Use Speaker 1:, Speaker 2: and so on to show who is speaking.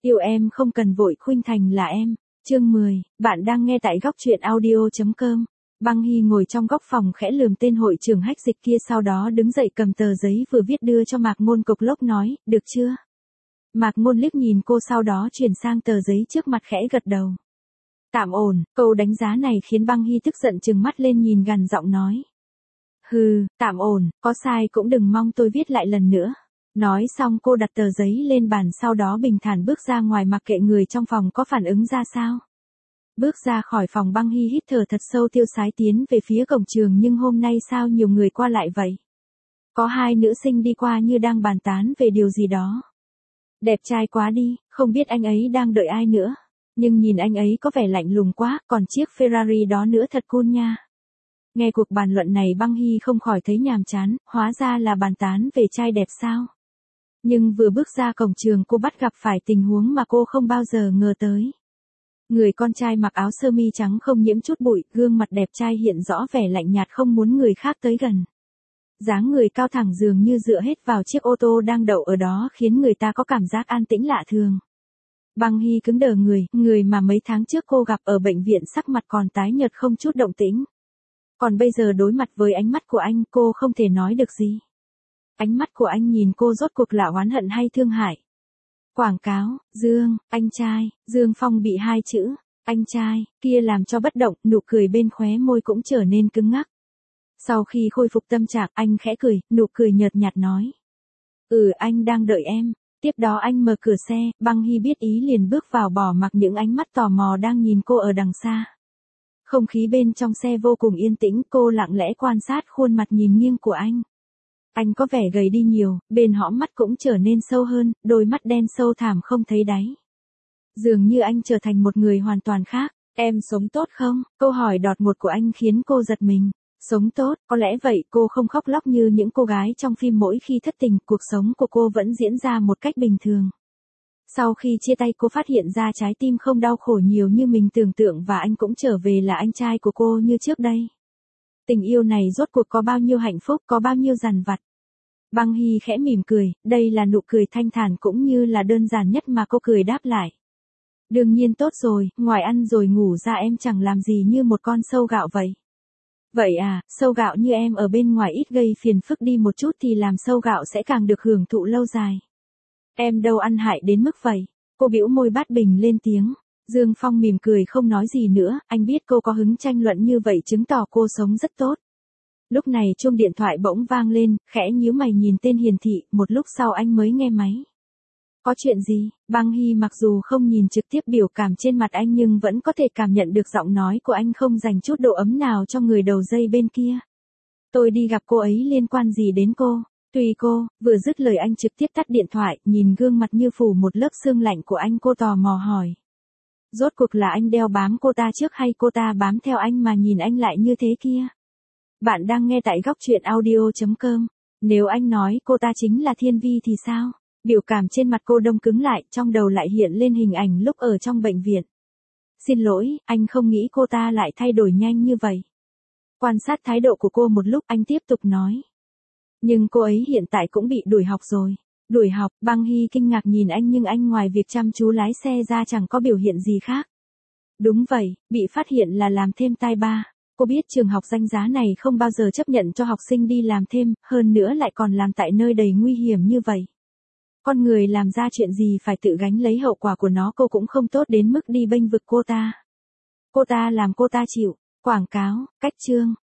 Speaker 1: Yêu em không cần vội, khuynh thành là em. Chương 10, bạn đang nghe tại góc truyện audio.com. Băng Hy ngồi trong góc phòng khẽ lườm tên hội trưởng hách dịch kia, sau đó đứng dậy cầm tờ giấy vừa viết đưa cho Mạc Ngôn, cộc lốc nói, được chưa? Mạc Ngôn liếc nhìn cô, sau đó chuyển sang tờ giấy trước mặt khẽ gật đầu. Tạm ổn. Câu đánh giá này khiến Băng Hy tức giận trừng mắt lên, nhìn gằn giọng nói. Hừ, tạm ổn, có sai cũng đừng mong tôi viết lại lần nữa. Nói xong cô đặt tờ giấy lên bàn, sau đó bình thản bước ra ngoài, mặc kệ người trong phòng có phản ứng ra sao. Bước ra khỏi phòng, Băng Hy hít thở thật sâu, tiêu sái tiến về phía cổng trường, nhưng hôm nay sao nhiều người qua lại vậy? Có hai nữ sinh đi qua như đang bàn tán về điều gì đó. Đẹp trai quá đi, không biết anh ấy đang đợi ai nữa. Nhưng nhìn anh ấy có vẻ lạnh lùng quá, còn chiếc Ferrari đó nữa thật cool nha. Nghe cuộc bàn luận này, Băng Hy không khỏi thấy nhàm chán, hóa ra là bàn tán về trai đẹp sao. Nhưng vừa bước ra cổng trường, cô bắt gặp phải tình huống mà cô không bao giờ ngờ tới. Người con trai mặc áo sơ mi trắng không nhiễm chút bụi, gương mặt đẹp trai hiện rõ vẻ lạnh nhạt, không muốn người khác tới gần. Dáng người cao thẳng dường như dựa hết vào chiếc ô tô đang đậu ở đó, khiến người ta có cảm giác an tĩnh lạ thường. Băng Hy cứng đờ người mà mấy tháng trước cô gặp ở bệnh viện, sắc mặt còn tái nhợt không chút động tĩnh. Còn bây giờ đối mặt với ánh mắt của anh, cô không thể nói được gì. Ánh mắt của anh nhìn cô rốt cuộc là oán hận hay thương hại? Quảng cáo, Dương, anh trai, Dương Phong bị hai chữ, anh trai, kia làm cho bất động, nụ cười bên khóe môi cũng trở nên cứng ngắc. Sau khi khôi phục tâm trạng, anh khẽ cười, nụ cười nhợt nhạt nói. Anh đang đợi em. Tiếp đó anh mở cửa xe, Băng Hy biết ý liền bước vào, bỏ mặc những ánh mắt tò mò đang nhìn cô ở đằng xa. Không khí bên trong xe vô cùng yên tĩnh, cô lặng lẽ quan sát khuôn mặt nhìn nghiêng của anh. Anh có vẻ gầy đi nhiều, bên hõm mắt cũng trở nên sâu hơn, đôi mắt đen sâu thẳm không thấy đáy. Dường như anh trở thành một người hoàn toàn khác. Em sống tốt không? Câu hỏi đột ngột của anh khiến cô giật mình. Sống tốt, có lẽ vậy, cô không khóc lóc như những cô gái trong phim mỗi khi thất tình, cuộc sống của cô vẫn diễn ra một cách bình thường. Sau khi chia tay, cô phát hiện ra trái tim không đau khổ nhiều như mình tưởng tượng, và anh cũng trở về là anh trai của cô như trước đây. Tình yêu này rốt cuộc có bao nhiêu hạnh phúc, có bao nhiêu dằn vặt. Băng Hy khẽ mỉm cười, đây là nụ cười thanh thản cũng như là đơn giản nhất mà cô cười đáp lại. Đương nhiên tốt rồi, ngoài ăn rồi ngủ ra em chẳng làm gì như một con sâu gạo vậy. Vậy à, sâu gạo như em ở bên ngoài ít gây phiền phức đi một chút thì làm sâu gạo sẽ càng được hưởng thụ lâu dài. Em đâu ăn hại đến mức vậy. Cô bĩu môi bát bình lên tiếng. Dương Phong mỉm cười không nói gì nữa, anh biết cô có hứng tranh luận như vậy chứng tỏ cô sống rất tốt. Lúc này chuông điện thoại bỗng vang lên, khẽ nhíu mày nhìn tên hiển thị, một lúc sau anh mới nghe máy. Có chuyện gì? Băng Hy mặc dù không nhìn trực tiếp biểu cảm trên mặt anh nhưng vẫn có thể cảm nhận được giọng nói của anh không dành chút độ ấm nào cho người đầu dây bên kia. Tôi đi gặp cô ấy liên quan gì đến cô? Tùy cô. Vừa dứt lời anh trực tiếp tắt điện thoại, nhìn gương mặt như phủ một lớp sương lạnh của anh, cô tò mò hỏi. Rốt cuộc là anh đeo bám cô ta trước hay cô ta bám theo anh mà nhìn anh lại như thế kia? Bạn đang nghe tại góc truyện audio.com. Nếu anh nói cô ta chính là Thiên Vi thì sao? Biểu cảm trên mặt cô đông cứng lại, trong đầu lại hiện lên hình ảnh lúc ở trong bệnh viện. Xin lỗi, anh không nghĩ cô ta lại thay đổi nhanh như vậy. Quan sát thái độ của cô một lúc, anh tiếp tục nói. Nhưng cô ấy hiện tại cũng bị đuổi học rồi. Đuổi học? Băng Hy kinh ngạc nhìn anh, nhưng anh ngoài việc chăm chú lái xe ra chẳng có biểu hiện gì khác. Đúng vậy, bị phát hiện là làm thêm tai ba. Cô biết trường học danh giá này không bao giờ chấp nhận cho học sinh đi làm thêm, hơn nữa lại còn làm tại nơi đầy nguy hiểm như vậy. Con người làm ra chuyện gì phải tự gánh lấy hậu quả của nó, cô cũng không tốt đến mức đi bênh vực cô ta. Cô ta làm cô ta chịu. Quảng cáo, cách chương.